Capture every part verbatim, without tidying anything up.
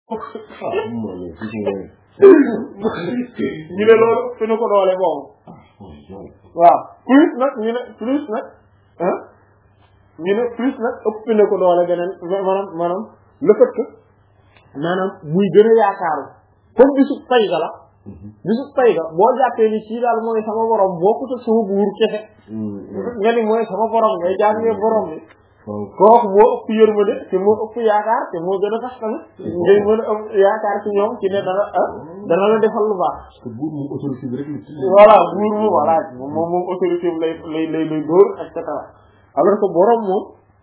ñu ne loolu fi na ko doole boobu waaw plus nag ñu ne plus nag ah ñu ne plus nag ëpp na ko doole beneen maanaam maanaam le fait que maanaam muy gën a yaakaaru comme bisu tay ga la bisu tay ga boo jàppee ni ci daal mooy sama borom bokkut ak sama buur kese nga ni mooy sama borom ngay jàngee borom bi kooku moo ëpp yërmande te moo ëpp yaakaar te moo gën a tax tamit ngay mën a am yaakaar ci ñoom ci ne dana ah dana la defal lu baax. parce que buur moom autorité bi rek voilà buur moom voilà moom moom autorité bi lay lay lay lay dóor et cetera alors que borom moom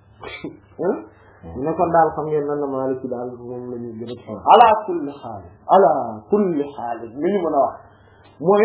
ne kon daal xam ngeen nan la Maalik ci daal moom la ñuy gën a ala kulli xaal ala kulli xaal li ñu mën a wax mooy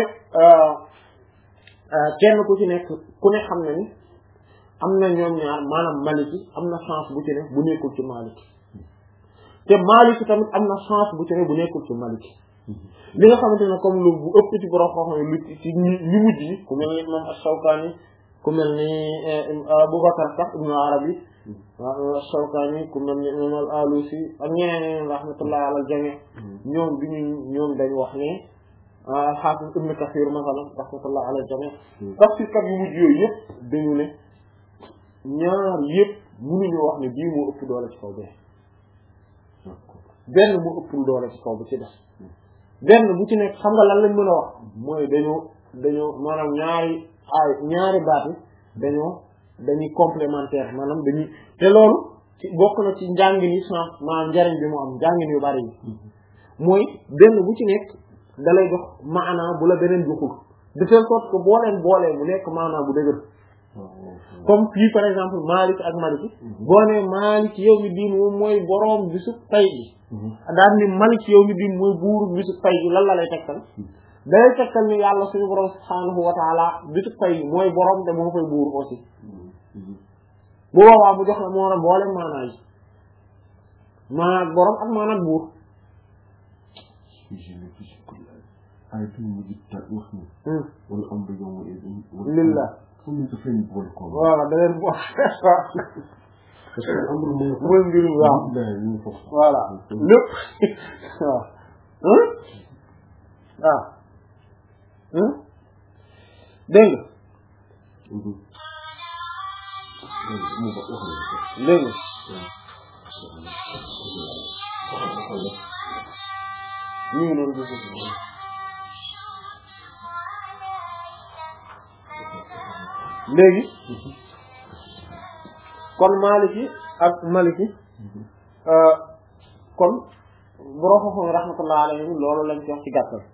kenn ku ci nekk ku ne xam na ni am na ñoom ñaar maanaam Maliki am na chance bu ci ne bu nekkul ci Maliki te Maliki tamit am na chance bu ci ne bu nekkul ci Maliki li nga xamante ne comme lu bu ëpp ci borom xam-xam lu ci ñu mujj yi ku mel ni imam Ash-Shawkani ku mel ni Abubakar sax Ibn Arabi Ash-Shawkani ku mel ni imam Al-Alusi ak ñeneen rahmatullahi ala al-jami' ñoom bi ñu ñoom dañ wax ne Hafiz Ibn Kathir masalan rahmatullahi ala al-jami' parce que kat yu mujj yooyu yëpp dañu ne ñaar yëpp mënuñu wax ne bii moo ëpp doole ci kaw bi benn moo ëppul doole ci kaw bi ci des benn bu ci nekk xam nga lan lañ mën a wax mooy dañoo dañoo maanaam ñaari ay ñaari baat yi dañoo dañuy complémentaire maanaam dañuy te loolu ci bokk na ci njàngin yi sans maanaam njariñ bi mu am njàngin yu bari yi mooy benn bu ci nekk dalay jox maanaa bu la beneen joxul de telle sorte que boo leen boolee mu nekk maanaa bu dëgër comme fii par exemple Malik ak Maliki boo ne Malik yow mi diin moom mooy boroom bisu tay bi daal ni Malik yow mi diin mooy buuru bisu tay bi lan la lay tegtal day tegtal ni yàlla suñu boroom subhaanahu wa taala bisu tay bi mooy boroom te moo koy buur aussi bu boobaa mu jox la moo na boole maanaa yi maanaam boroom ak maanaam buur lillah voilà da leen boole parce que amul mooy mooy mbirum waaw voilà lépp waaw waaw dégg nga dégg nga ñu ngi doon dégg léegi kon Maliki ak Maliki kon borom xam-xam rahmatullahi alayhim loolu lañ ci wax ci gàttal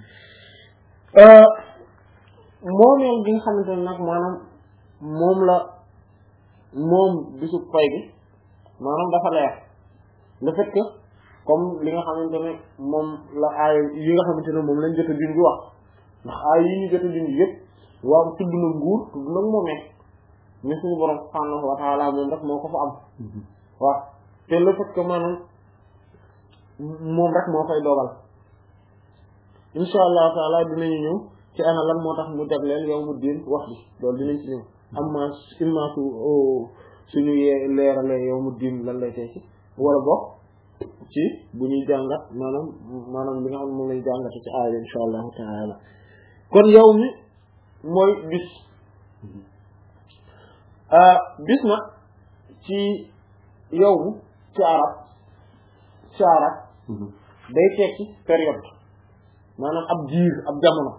moomeel bi nga xamante ne nag maanaam moom la moom bisu pay bi maanaam dafa leer le fait que comme li nga xamante ne moom la aay yi nga xamante ne moom lañ jot a dindi wax ndax aay yi ñu jot a dindi yëpp waaw tudd na nguur tudd na moomeel mais suñu borom subhanahu wa ta'ala moom rek moo ko fa am waaw te le fait que maanaam moom rek moo koy dogal insha allah taala dinañu ñëw ci ana lan moo tax mu jagleel yawmu diin wax bi loolu dinañ ci ñëw am ma ilma su suñu yee leeralee yawmu diin lan lay tekki wala bokk ci bu ñuy jàngat maanaam maanaam li nga xam ne moom lañu jàngate ci aaya insha allahu taala kon yow mi mooy bis bis nag ci yow mi ci arab ci arab day tekki période maanaam ab diir ab jamono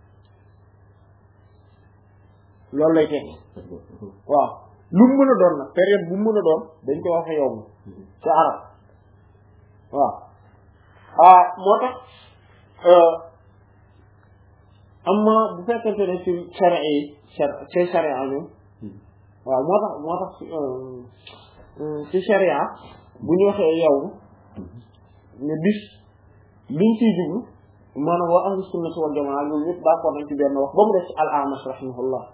loolu lay tekki waaw lu mu mën a doon nag période bu mu mën a doon dañ koy waxe yow mi ci arab waaw ah moo tax amma bu fekkente ne ci sharia yi ci sharia ñoom waaw moo tax moo tax ci sharia bu ñu waxee yow ne bis liñ ciy jublu maanaam waa ahlu sunnati wal jamaa loolu yëpp d'accord nañ ci benn wax ba mu def ci al-Amash rahimahullah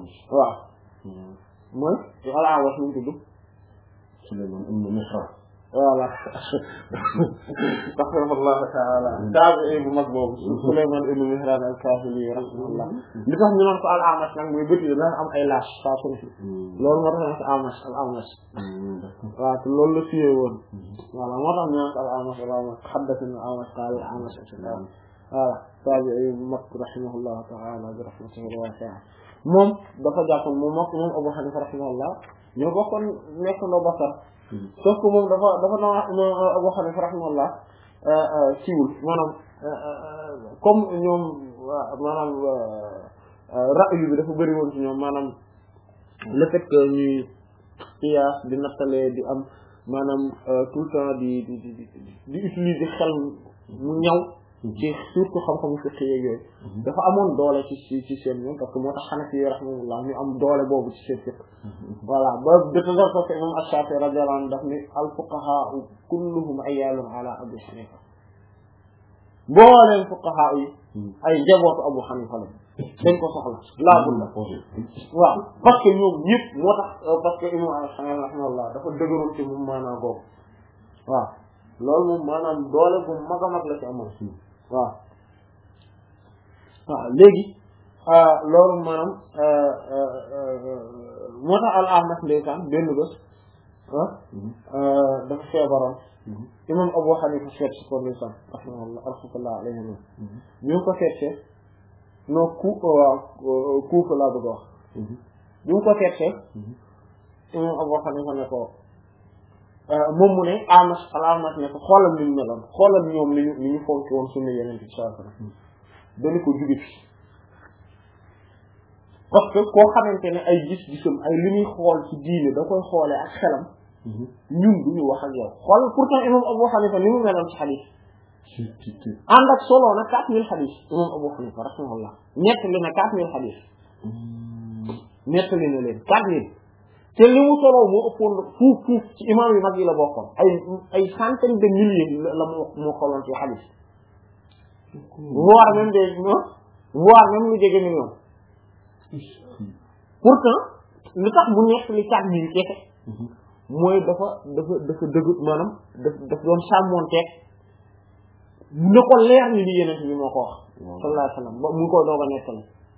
waaw mooy al-Amash ñu tudd Sulaymaan ibn Mihraan voilà rahimahullah ta'ala taabi'i bu mag boobu Sulaymaan ibn Mihraan al-Kaahili rahimahullah li tax ñu naan ko al-A'mash nag mooy bët yi dana am ay laas saa su ne loolu moo tax ñu al-A'mash al-A'mash waaw te loolu la fiyee woon voilà moo tax ñu naan ko al-A'mash al-A'mash haddathana al-A'mash qaala al-A'mash voilà taabi'i bu mag rahimahullah ta'ala bi rahmatihi al-waasi'a moom dafa jàppoon moom moom moom Abu Hanifa rahimahullah ñoo bokkoon nekk ndoo Basra sauf que moom dafa dafa na Abu Hanifa rahimahullah ciwul maanaam comme ñoom maanaam ra'yu bi dafa bëri woon ci ñoom maanaam le fait que ñuy qiyaas di nattalee di am maanaam tout le temps di di di di utiliser xel mu ñaw ci surtout xam-xamu fiqh yooyu dafa amoon doole ci ci ci seen ñoom parce que moo tax Hanafi yi rahimahullah ñu am doole boobu ci seen fiqh voilà ba détagal ko imam Ash-Shafi'i radiyallahu anhu daf ni al fuqaha kulluhum ayyalun ala Abi Hanifa mbooleen fuqaha yi ay njabootu Abu Hanifa la dañ ko soxla laabul la waaw parce que ñoom ñëpp moo tax parce que imam Ash-Shafi'i rahimahullah dafa dëgëroon ci moom maanaam boobu waaw loolu moom maanaam doole bu mag a mag la ci amoon waaw waaw léegi loolu maanaam moo tax al-A'mash ndeysaan benn bés dafa feebaroon imam Abu Hanifa seet si ko ndeysaan rahimahullah rahmatullah alayhi ñu ngi ko seetsee non ku waaw kuufa laa bëgg a wax ñu ngi ko seetsee imam Abu Hanifa ne ko moom mu ne A'mash al-A'mash ne ko xoolal ni ñu meloon xoolal ñoom li ñu li ñu fonk woon sunna Yonent bi sallallahu alayhi wasallam dañu ko juge fi parce que koo xamante ne ay gis-gisam ay li ñuy xool ci diine da koy xoolee ak xelam ñun duñu wax ak yow xool pourtant imam Abu Hanifa ni mu meloon ci xadiis ànd ak solo na quatre mille xadiis imam Abu Hanifa rahimahullah ñett li na quatre mille xadiis ñett li na leen quatre mille te li mu solo moo ëppoon fuuf fuuf ci imam yu mag yi la bokkoon ay ay centaine de milliers la moo moo xooloon ci xadiis voire même des voire même lu jege million pourtant lu tax bu nekk li quatre mille kese mooy dafa dafa dafa dëgg maanaam daf daf doon sàmmoonteeg na ko leer ni li yeneen bi moo ko wax sallallahu alayhi wasallam ba mu koy doog a nettali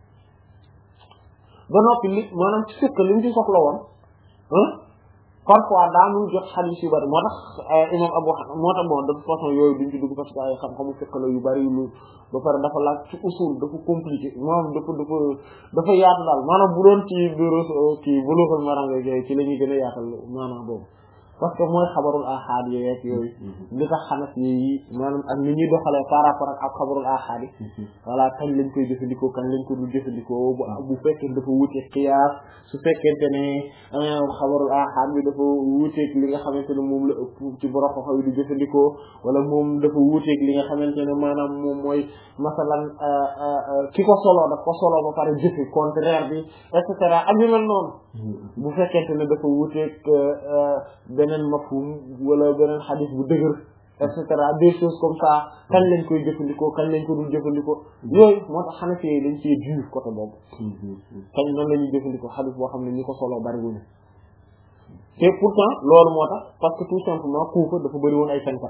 ba noppi li maanaam ci fekk li mu ci soxla woon parfois daa muy jot xadiis yu bari moo tax imam Abu Hanifa moo tax bon de toute façon yooyu duñ ci dugg parce que ay xam-xamu fekk la yu bari lu ba pare dafa laaj ci usul dafa compliqué maanaam dafa dafa dafa yaatu daal maanaam bu doon ci bureau kii Bulughul Maram yooyu ci la ñuy gën a yaatal maanaam boobu parce que mooy xabarul ahad yeeg yooyu li tax xanas yi maanaam ak ni ñuy doxalee par rapport ak xabarul ahad yi voilà kañ lañ koy jëfandikoo kañ lañ ko dul jëfandikoo bu fekkee dafa wuute qiyaas su fekkente ne xabarul ahad bi dafa wuuteeg li nga xamante ne moom la ëpp ci borom xam-xam yi di jëfandikoo wala moom dafa wuuteeg li nga xamante ne maanaam moom mooy masalan ki ko solo daf ko solo ba pare jëfe contraire bi et cetera ak yu mel noonu bu fekkente ne dafa wuuteeg beneen mafhum wala beneen xadis bu dëgër et cetera des choses comme ça kañ lañ koy jëfandikoo kañ lañ ko dul jëfandikoo yooyu moo tax Hanafi yi dañ cee dur côté boobu kañ nan la ñuy jëfandikoo xadis boo xam ne ñi ko solo bari wuñu te pourtant loolu moo tax parce que tout simplement Kuufa dafa bëri woon ay fenkat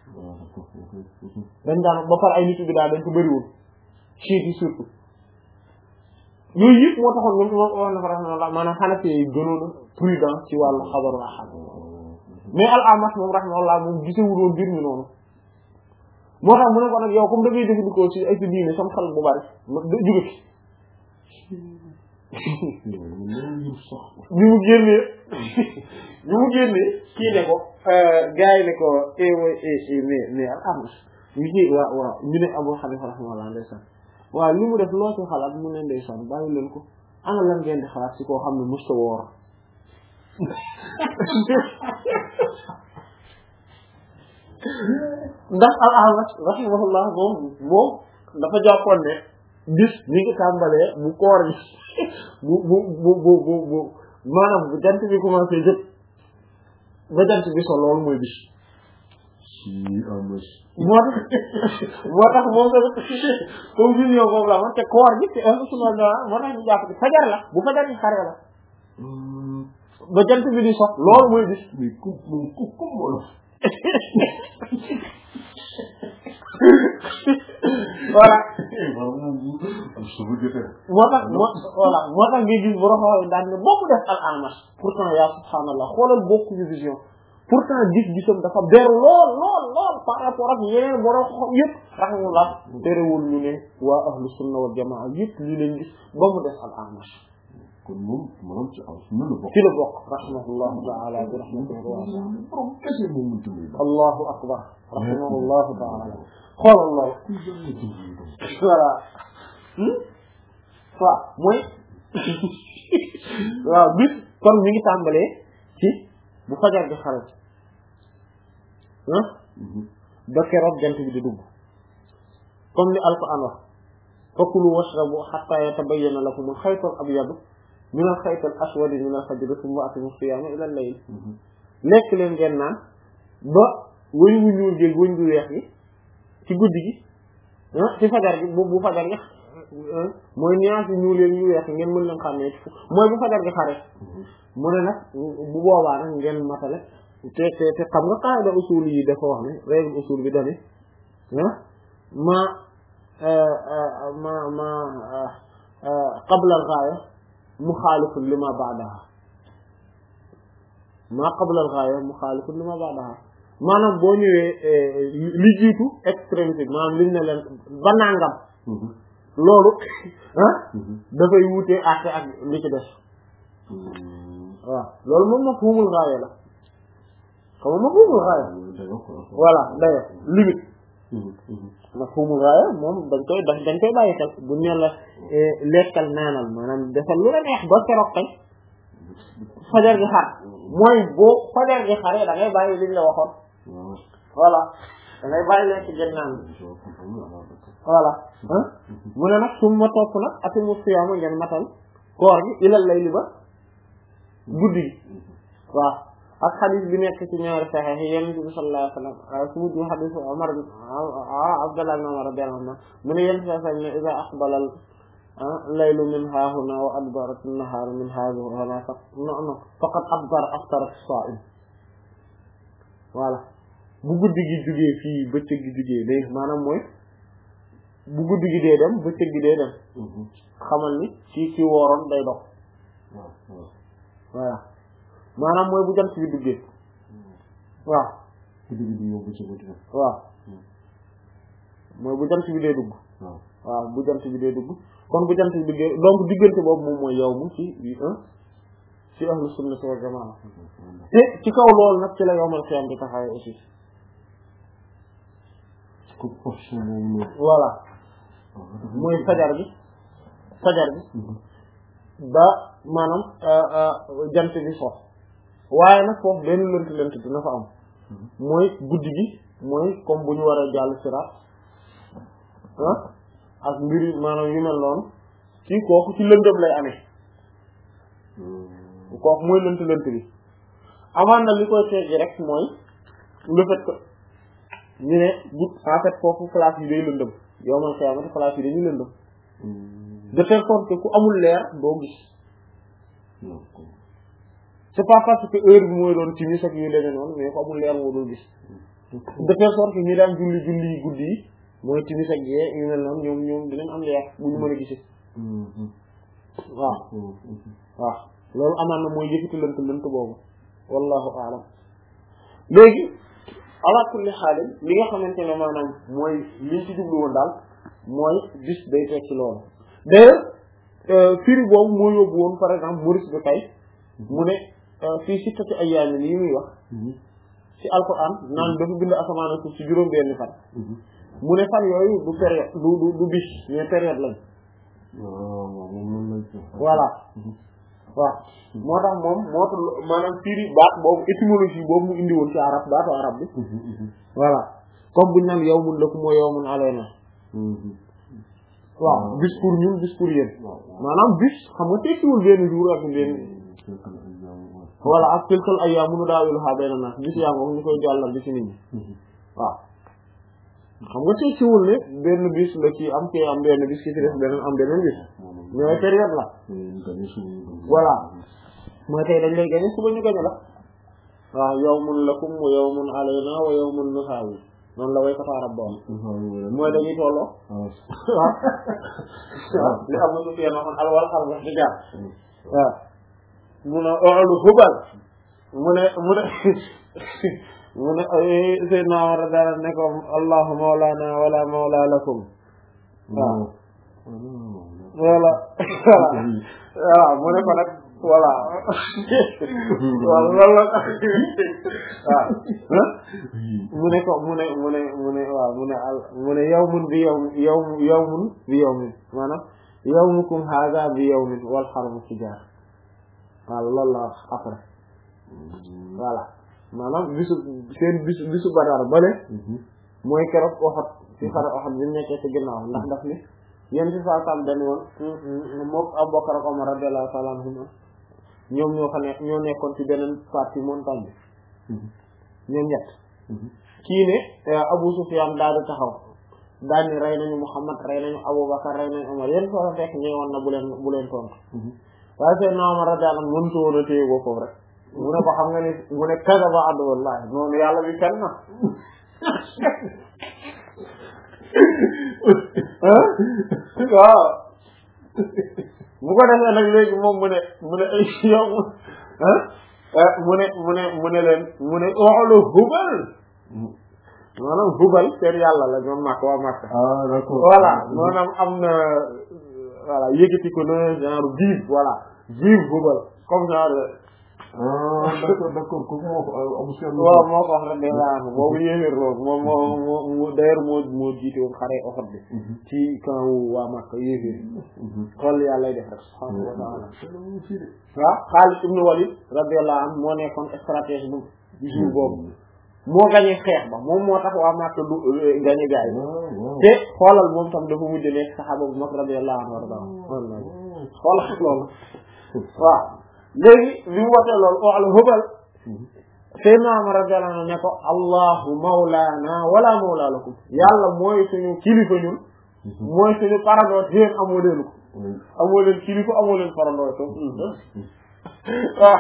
dañ daan ba pare ay nit bi daal dañ ko bëri woon chiites yi surtout yooyu yëpp moo taxoon ñoom moom wax na fa rahmatullah maanaam Hanafi yi gënoon a prudent ci wàllu xabaru ahad mais al-A'mash moom rahmatullah moom gisewul woon mbir mi noonu moo tax mu ne ko nag yow comme da ngay jëfandikoo ci ay diine sam xel bu bari jóge fi bi mu génnee bi mu génnee kii ne ko gars yi ne ko eh eh mais mais al-A'mash ñu ci waaw waaw ñu ne Abu Hanifa rahmatullah ndeysaan waaw li mu def loo ci xalaat mu ne ndeysaan bàyyi leen ko ana lan ngeen di xalaat ci koo xam ne musta woor ndax al-A'mash rahimahullah moom moom dafa jàppoon ne bis ni ngi tàmbalee bu koor bi bu bu bu bu bu bu maanaam bu jant bi commencé jëpp ba jant bi so loolu mooy bis moo tax moo tax moom tamit confusion boobu la man te koor bi te inshallah moo tax ñu jàpp fajar la bu fajar yi xare la ba jant bi di sox loolu mooy bis mais ku ku ku wolof voilà suba jotee moo tax moo voilà moo tax ngay gis borom xam daan ne bokk def al Amash pourtant yaa subhaanallah xoolal bokk ñu vision pourtant gis-gisam dafa beru lool lool lool par rapport ak yeneen borom xam yëpp rahmatullah terewul ñu ne waa ahlu sunna wal jamaa yëpp li leen gis ba mu def al Amash kon moom maanaam ci aw sunna la bokk ci la bokk rahmatullahu taala bi rahmatihi waasi'a borom kese moom mu tudd allahu akbar rahimahullahu taala xoolal lool voilà waaw mooy waaw bis kon mi ngi tàmbalee ci bu fajar gi xare ah ba keroog jant bi di dugg comme ni alquran wax fakulu washrabu hatta yatabayyana lakum al-khaytu al-abyadu min al-khayti al-aswadi min al-fajri thumma atimu siyama ila al-layl lekk leen ngeen naan ba wëñ wu ñuul jéeg wëñ gu weex gi ci guddi gi ah ci fajar gi bu bu fajar gi mooy nuage yu ñuul yu weex ngeen mën leen xàmmee ci mooy bu fajar gi xare mu ne nag bu boobaa nag ngeen matale te te te xam nga qaida usul yi dafa wax ne règle usul bi dane ah ma ma ma qabla al-ghaya muxaalifun lima ba'daha ma qabla al-ghaya muxaalifun lima ba'daha maanaam boo ñëwee li jiitu extrémité maanaam liñ ne leen ba nangam loolu ah dafay wutee àtte ak li ci des waaw loolu moom mafhumul ghaya la xam nga mafhumul ghaya voilà d'ailleurs limite mafhumul ghaya moom dañ koy dañ koy bàyyi xel bu ñu la lekkal naanal maanaam defal lu la neex ba keroog kay fajar gi xar mooy boo fajar gi xare da ngay bàyyi liñ la waxoon voilà da ngay bàyyi leen ci gën naan voilà ah mu ne nag su ma topp nag atimu siyaama ngeen matal koor gi ilal layli ba guddi gi waaw ak xadis bi nekk ci ñaari saxiix yi yonent bi sallallahu alayhi wa sallam su mujj xadis Umar Abdullah ibn Umar radiyallahu anhu mu ne yonent bi sallallahu alayhi wa sallam ne iza aqbala laylu min haahuna wa adbarat an-nahaaru min haahuna faqad adbara aftara as-saa'im voilà bu guddi gi jugee fii bëccëg gi jugee day maanaam mooy bu guddi gi dee dem bëccëg gi dee dem xamal ni ci ci wooroon day dox voilà maanaam mooy bu jant bi duggee waaw waaw mooy bu jant bi dee dugg waaw bu jant bi dee dugg kon bu jant bi duggee donc diggante boobu moom mooy yow mu ci ci ahlu sunna wal jamaa te ci kaw loolu nag ci la yowmal qiyaam di taxawee aussi voilà mooy fajar gi fajar gi ba maanaam jant bi sox waaye nag foofu benn lënt lënt dina fa am mooy guddi gi mooy comme bu ñu war a jàll siraat ah ak mbiri maanaam yu mel noonu ci kooku ci lëndëm lay amee kooku mooy lënt lënt bi amaan na li koy teggi rek mooy le fait que ñu ne bu en fait foofu place yi day lëndëm yow man xiyamati place yi dañuy lëndëm de telle sorte que ku amul leer doo gis c'est pas parce que heure bi mooy doon timis ak yu demee noonu mais ku amul leer moo doo gis de telle sorte que ñi daan julli julli yi guddi yi mooy timis ak yee yu mel noonu ñoom ñoom dinañ am leer bu ñu mën a gisee waaw waaw loolu amaan na mooy yëkkati lënt lënt boobu wallahu a'lam léegi ala kulli xaalin li nga xamante ne maanaam mooy liñ ci jublu woon daal mooy bis day teg ci loolu d'ailleurs firi boobu moo yóbbu woon par exemple Maurice bi kay mu ne fii sittati ayyaamin yi muy wax ci alquran naan dafa bind asamaan ak suuf ci juróom benn fan mu ne fan yooyu du période du du du bis mais période lañ voilà waaw moo tax moom moo tax maanaam firi baat boobu étymologie boobu mu indi woon ci arab baatu arab bi voilà comme buñu naan yawmun lakum wa yawmun alayna waaw bis pour ñun bis pour yéen maanaam bis xam nga tekkiwul benn jour ak benn voilà ak tilkal ayyaamu nudaawiluhaa bayna naas bis yaa ngoog ñu koy jàllal bi ci nit ñi waaw xam nga tekkiwul ne benn bis la ci am kii am benn bis ki ci def beneen am beneen bis mais période la voilà mooy tey dañ lay gañe suba ñu gañe la waaw yawmun lakum wa yawmun alayna wa yawmun nusaawi noonu la way ko taarab boon mooy dañuy tolloo waaw waaw li Abu Sufyaan waxoon alwal xar ba xijaar waaw mu ne oolu hubal mu ne mu ne mu ne Seydina Umar dara ne ko allahu mawlana wala mawla lakum waaw voilà voilà mu ne ko nag voilà waaw loolu la waaw mu ne ko mu ne mu ne mu ne waaw mu ne al mu ne yawmun bi yawm yawm yawmun bi yawmin maanaam yawmukum hadha bi yawmin wal harbu sijar waaw loolu la wax après voilà maanaam bisu seen bisu bisu Badar bale mooy keroog Uhud ci xare Uhud bi nekkee ci ginnaaw ndax daf ni yéen ci saa sam dañ woon mook Abu Bakar ak Umar radiyallahu ta'ala anhum ñoom ñoo fa nekk ñoo nekkoon ci beneen partie montagne bi ñoom ñett kii ne Abu Sufyan daal di taxaw daal ni rey nañu Muhammad rey nañu Abu Bakar rey nañu Umar yéen foo fekk ñëwoon na bu leen bu leen tontu waaye seen na Umar radiyallahu anhu mënutu woon a téye ko foofu rek mu ne ko xam nga ni mu ne kadaba addu wallahi noonu yàlla bi kenn na waaw bu ko defee nag léegi moom mu ne mu ne ay yow mu ne mu ne mu ne leen mu ne oxlu hubal maanaam hubal seen yàlla la ñoom màkk waa màkk voilà maanaam am na voilà yëkkati ko na genre vive voilà vive hubal comme genre ah d'accord d'accord kooku moo ko Abu Sufyaan waaw moo ko wax rek de laa boobu yéeféer loolu moom moo moo d'ailleurs moo moo jiite woon xare Uhud bi ci camp waa Makka yéeféer xool yàlla lay def rek subhaanahu wa ta'ala waaw Xaalid ibn Walid radiyallahu anhu moo nekkoon stratégie bu jour boobu moo gañe xeex ba moom moo tax waa Makka du gañe gaay te xoolal moom tam dafa mujj nekk saxaaba bu mag radiyallahu anhu warda xoolal loolu waaw léegi bi mu waxee loolu oxlu hubal Seydina Umar radiyallahu anhu ne ko allahu mawlana wala mawla lakum yàlla mooy suñu kilifa ñun mooy suñu parandoo yéen amoo leen ko amoo leen kilifa amoo leen parandoo to waaw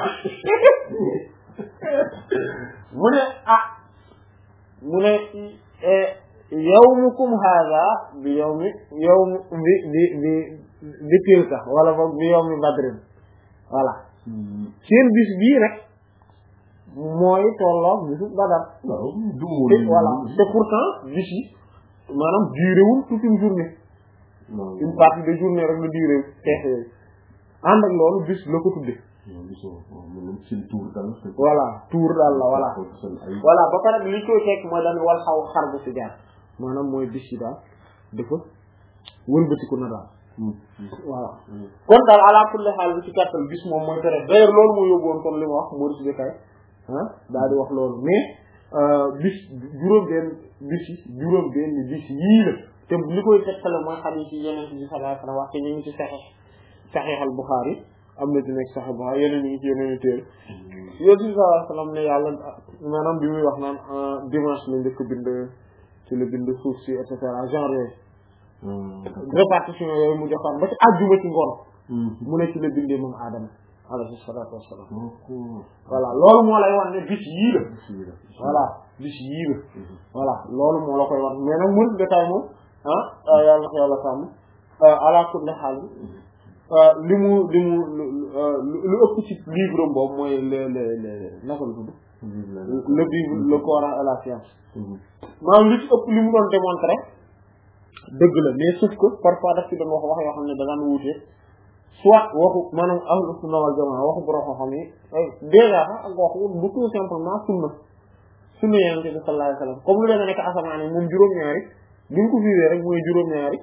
mu ne ah mu ne yawmukum hadha bi yawmi yawm bi bi bi bi tilka wala boog bi yawmi badrin voilà seen bis bii rek mooy tolloo bisu Badar voilà te pourtant bis yi maanaam duré wul toute une journée une partie de journée rek la duré xeex yooyu ànd ak loolu bis la ko tudde voilà tour daal la voilà voilà ba pare li koy tekk mooy dañ wal xaw xar bu si jaar maanaam mooy bis yi daal dafa wëlbatiku na daal voilà kon daal ala kulli xaal bi ci gàttal bis moom mooy tere d'ailleurs loolu moo yóbbuwoon kon li ma wax Maurice Bucaille ah daal di wax loolu mais bis juróom benn bis yi juróom benn bis yii la te li koy tegtale mooy xadiis yi yeneen bi sallallahu alayhi wa sallam wax te ñu ngi ci Sahih Sahih al-Bukhari am na ci nekk Sahih Bukhari yeneen ñu ngi ci yeneen téere yooyu bi sallallahu alayhi wa sallam ne yàlla maanaam bi muy wax naan dimanche la njëkk bind ci la bind suuf si et cetera genre yooyu répartition yooyu mu joxoon ba ci àjjuma ci ngoon mu ne ci la bindee moom Adama alayhi salaatu wassalaam voilà loolu moo lay wan ne bis yii la voilà bis yii la voilà loolu moo la koy wan mais nag mën détail moom ah yàlla ko yàlla sàmm ala kulli xaal li mu li mu lu ëpp ci livre boobu mooy le le le naka la tudd le Bible le Coran et la science maanaam li ci ëpp li mu doon démontrer dëgg la mais sauf que parfois daf ci doon wax wax yoo xam ne da daan wuute soit waxu maanaam ahlu sunna wal jamaa waxu borom xam yi déjà sax ak waxu bu tout simplement sunna sunna yonent bi sallallahu alayhi wasallam comme lu deme nekk asamaan yi moom juróom-ñaari bi ñu ko fiwee rek mooy juróom-ñaari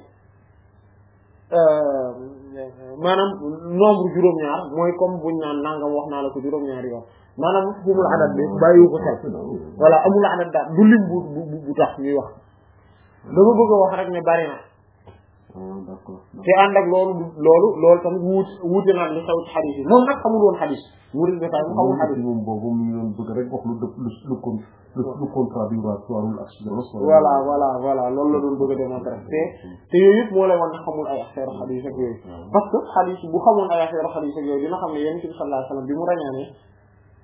maanaam nombre juróom-ñaar mooy comme buñ naan nangam wax naa la ko juróom-ñaari yoon maanaam xumul adat bi bàyyiwu ko xel voilà amul adat daal du lim bu bu bu tax ñuy wax dama bëgg a wax rek ne bari na te ànd ak loolu loolu loolu tamit wuute wuute naa li xew ci xadis yi moom nag xamul woon xadis murid bi mu xamul xadis moom boobu mu ngi doon bëgg rek wax lu dëpp lu lu lu contradictoire ak voilà voilà voilà loolu la doon bëgg a démontrer te te yooyu yëpp moo lay wan ne xamul ay affaire xadis ak yooyu parce que xadis bu xamoon ay affaire xadis ak yooyu dina xam ne yonent bi sallallahu alayhi wasallam bi mu rañaane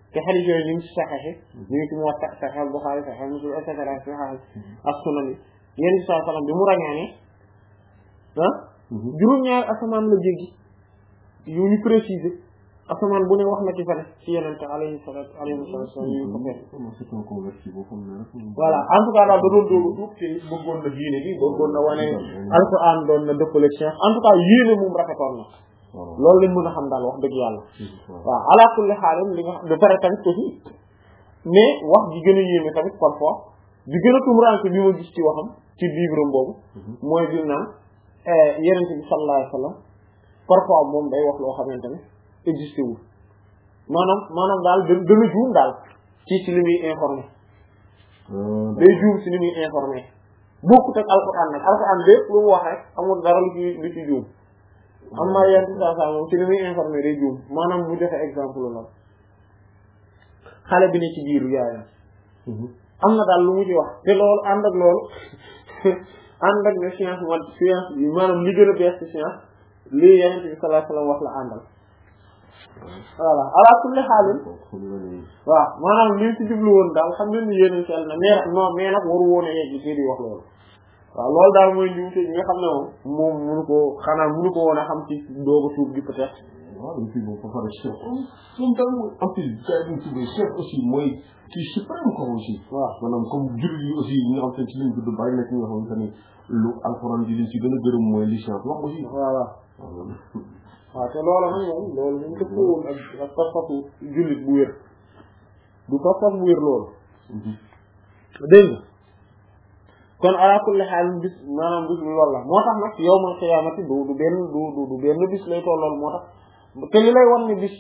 te xadis yooyu ñu ngi ci saxeexi ñu ngi ci Muwatta Sahih Bukhari Sahih Muslim et cetera ak sunan yi yéen bi saa sallam bi mu ràññaane ah juróom-ñaari asamaan la jéggi yu ñu préciser asamaan bu ne wax na ci fa ne ci yenente alayhi salatu alayhi salatu yu ko fekk voilà en tout cas daal da doon doogu tuub te bëggoon na diine gi bëggoon na wane alquran doon na dëppale cheikh en tout cas yéene moom rafetoon na loolu lañ mën a xam daal wax dëgg yàlla waaw ala kulli xaalim li nga xam de pare tamit aussi mais wax ji gën a yéeme tamit parfois di gën a tumuraanke bi ma gis ci waxam ci livre boobu mooy bi naan yenente bi sallallahu alayhi wa sallam parfois moom day wax loo xamante ne existé wul maanaam maanaam daal da dana juum daal ci ci li muy informé day juum ci li muy informé bokkut ak alquran nag alquran lépp lu mu wax rek amul dara lu ci lu ci juum am na yenn saa saa moom ci li muy informé day juum maanaam mu joxe exemple la xale bi ne ci biiru yaayam am na daal lu mu ci wax te loolu ànd ak loolu ànd ak ne science man science bi maanaam li gën a bees ci science lii yeneen bi sallallahu alayhi wasallam wax la àndal voilà ala kulli xaalin waaw maanaam li ci jublu woon daal xam ne ni yéen sell na mais non mais nag waru woon a yegg ci di wax loolu waaw loolu daal mooy njuumte ñi nga xam ne moom moom mënu ko xanaa mënu ko woon a xam ci dooga tuub gi peut-être waaw dañ fi boobu ba pare chef moom daal mooy en plus gars yi ñu tuddee chef aussi mooy kii suprême ko aussi waaw maanaam comme jullit yi aussi ñi nga xam te ci liñ tudd bari na ci nga xamante ni lu alxuraan bi liñ ci gën a gërëm mooy li chef wax aussi voilà waaw te loolu nag moom loolu moom dëppoowul ak ak pas-pasu jullit bu wér du pas-pas bu wér loolu dégg nga kon ala kulli xaal bis maanaam bis bi loolu la moo tax nag yawmal qiyaamati du du benn du du du benn bis lay toll loolu moo tax te li lay wan ne bis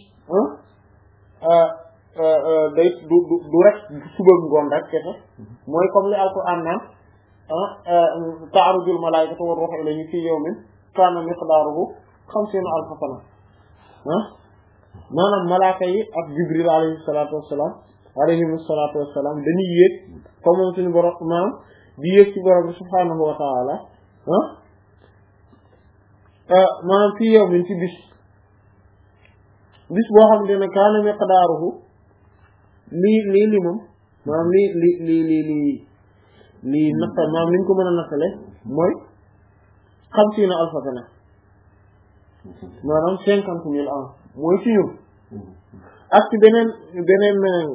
day du du du rek suba ngoon rek kese mooy comme li alquran naan ta'rujul malaa'ikatu war ruuhu ilayhi fii yawmin kaana miqdaaruhu xamsiina alfa sana ah maanaam malaaka yi ak Jibril alayhi salaatu wassalaam alayhim salaatu wassalaam dañuy yéeg comme moom suñu borom maanaam di yéeg ci borom bi subhaanahu wa ta'ala ah maanaam fii yawmin ci bis bis boo xam ne kaana miqdaaruhu lii lii li moom maanaam lii li lii lii lii lii natta maanaam liñ ko mën a nattale mooy xamsiina alfa sana maanaam cinquante mille ans mooy ci ñun ak ci beneen beneen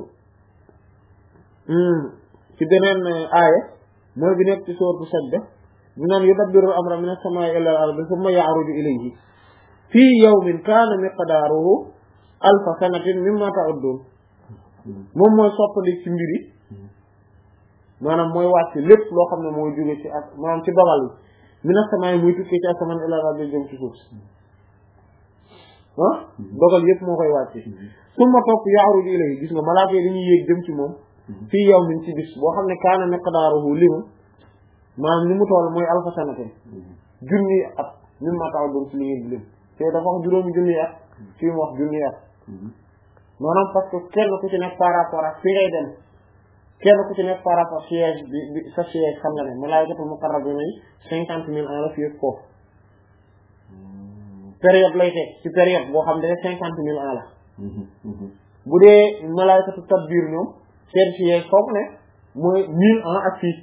ci beneen aaya mooy bi nekk ci sourate Sajda bi naan yudabbiru al-amra mina as-samaa'i ila al-ardi thumma ya'ruju ilayhi fii yawmin kaana miqdaaruhu alfa sanatin mimma ta'uddun moom mooy soppali ci mbir yi maanaam mooy wàcc lépp loo xam ne mooy jóge ci ak maanaam ci dogal yi mina as-samaa'i muy tukkee ci asamaan ila al-ardi jëm ci suuf ah dogal yëpp moo koy wàcce summa topp ya'ruju ilayhi gis nga malaaka yi dañuy yéeg jëm ci moom fii yawmin ci bis boo xam ne kaana miqdaaruhu limu maanaam ni mu toll mooy alfa sanatin junni at mimma ta'uddun ci li ngeen di lim te dafa wax juróomi junni at fii mu wax junni at maanaam parce que kenn ku ci nekk par rapport ak fi ngay dem kenn ku ci nekk par rapport siège bi bi sa siège xam nga ne malaa'ikatul muqarrabuun yi cinquante mille ans la fii ak foofu période lay teg ci période boo xam ne cinquante mille ans la bu dee malaa'ikatu tadbiir ñoom seen siège foofu ne mooy mille ans ak fii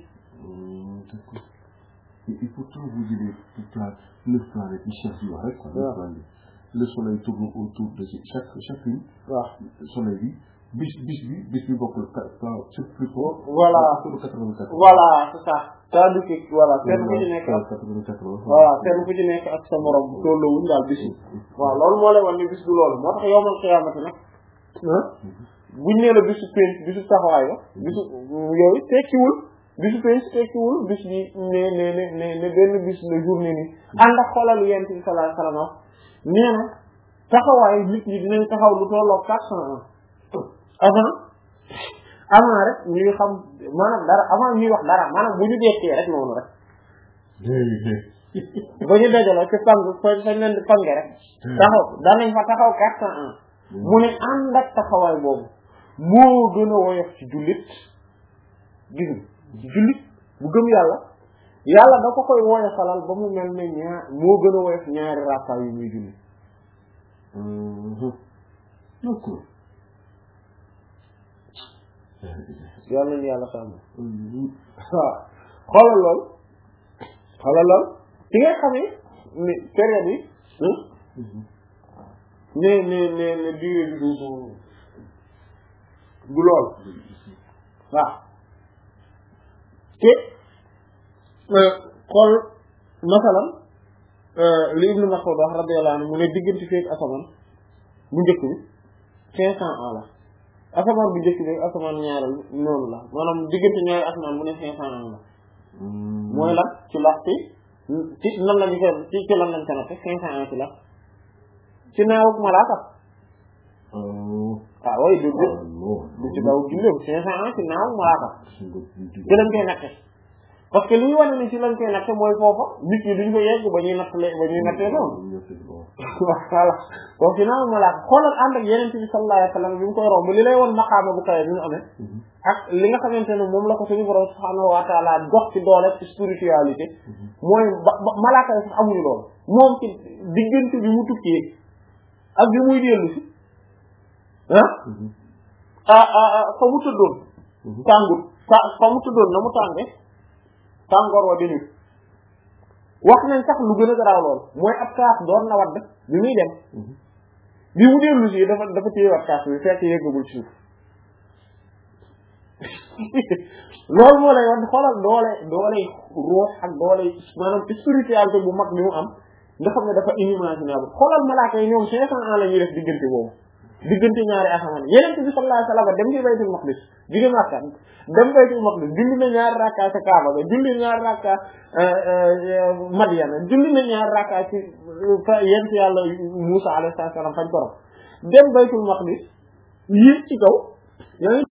il faut tout vous dire toute la neuf planètes yi chef yi wax rek quoi neuf planètes le soleil tourne autour de chaque chacune waaw soleil bi bis bis bi bis bi bokkul c'est plutôt voilà voilà c'est ça c'est-à-dire que voilà kenn ku ci nekk voilà kenn ku ci nekk ak sa morom tolloowuñ daal bis yi waaw loolu moo lay wan ne bis du loolu moo tax yawmal qiyaamati nag buñ nee la bisu penc bisu taxawaay la bisu yooyu tekkiwul bisu penc tekkiwul bis bi ne ne ne ne ne benn bis la journée ni ànd ak xoolal yent bi sallallahu alayhi wasallam nee na taxawaay nit ñi dinañ taxaw lu tolloo quatre cent ans avant avant rek ñuy xam maanaam dara avant ñuy wax dara maanaam bu ñu dekkee rek noonu rek ba ñu dajaloo ci pang fañ leen di pange rek taxaw danañ fa taxaw quatre cent ans mu ne ànd ak taxawaay boobu moo gën a woyof ci jullit gis nga ci jullit bu gëm yàlla yàlla da ko koy woyofalal ba mu mel ne ñaar moo gën a woyof ñaari rakka yu muy julli d'accord yàlla nañu yàlla sàmm waaw xoolal lool xoolal lool ci nga xamee ni période yi ne ne ne ne durée bi du du lool waaw te xool masalan li Ibn Mas'ud wax radiyallahu anhu mu ne diggante feek asamaan bu njëkk bi cinq cents ans la asamaan bu njëkk bi asamaan ñaareel noonu la maanaam diggante ñaari asamaan bu ne cinq cents ans la mooy lan ci la ci ci nan lañu ko ci ci lan lañ ko natte cinq cents ans ci la ci naawuk malaaka ah way du du ci daw julleem cinq cents ans ci naawuk malaaka ci lañ koy natte parce que li ñu wane ni ci lañ koy natte mooy foofa nit ñi duñ ko yegg ba ñuy nattale ba ñuy nattee noonu voilà donc ci naawuk malaaka xoolal ànd ak yeneen bi sallallahu alayhi wa sallam bi mu koy romb li lay woon maqaama bu kawe bi mu amee ak li nga xamante ne moom la ko suñu borom subhaanahu wa taala dox ci doole ci spiritualité mooy ba malaaka yi sax amuñu loolu moom ci diggante bi mu tukkee ak bi muy dellu si ah ah fa mu tëddoon tàngut fa mu tëddoon na mu tànge tàngoor wa dañu wax nañ sax lu gën a garaaw lool mooy ab kaas doon na wadd bi muy dem bi mu dellu si dafa dafa téye wat kaas bi fekk yëggagul suuf loolu moo lay wax xoolal doole doole ruux ak doole maanaam spiritualité bu mag bi mu am nga xam ne dafa inimaginable xoolal malaaka yi ñoom cinq cents ans la ñuy def diggante boobu diggante ñaari asamaan yeneen bi sallallahu alayhi wa sallam dem ci baytul maqdis jóge Makka dem baytul maqdis julli na ñaari rakka ca Kaaba ga julli ñaari rakka Madyana julli na ñaari rakka ci yent yàlla Musa alayhi salaam fañ ko dem baytul maqdis yéeg ci kaw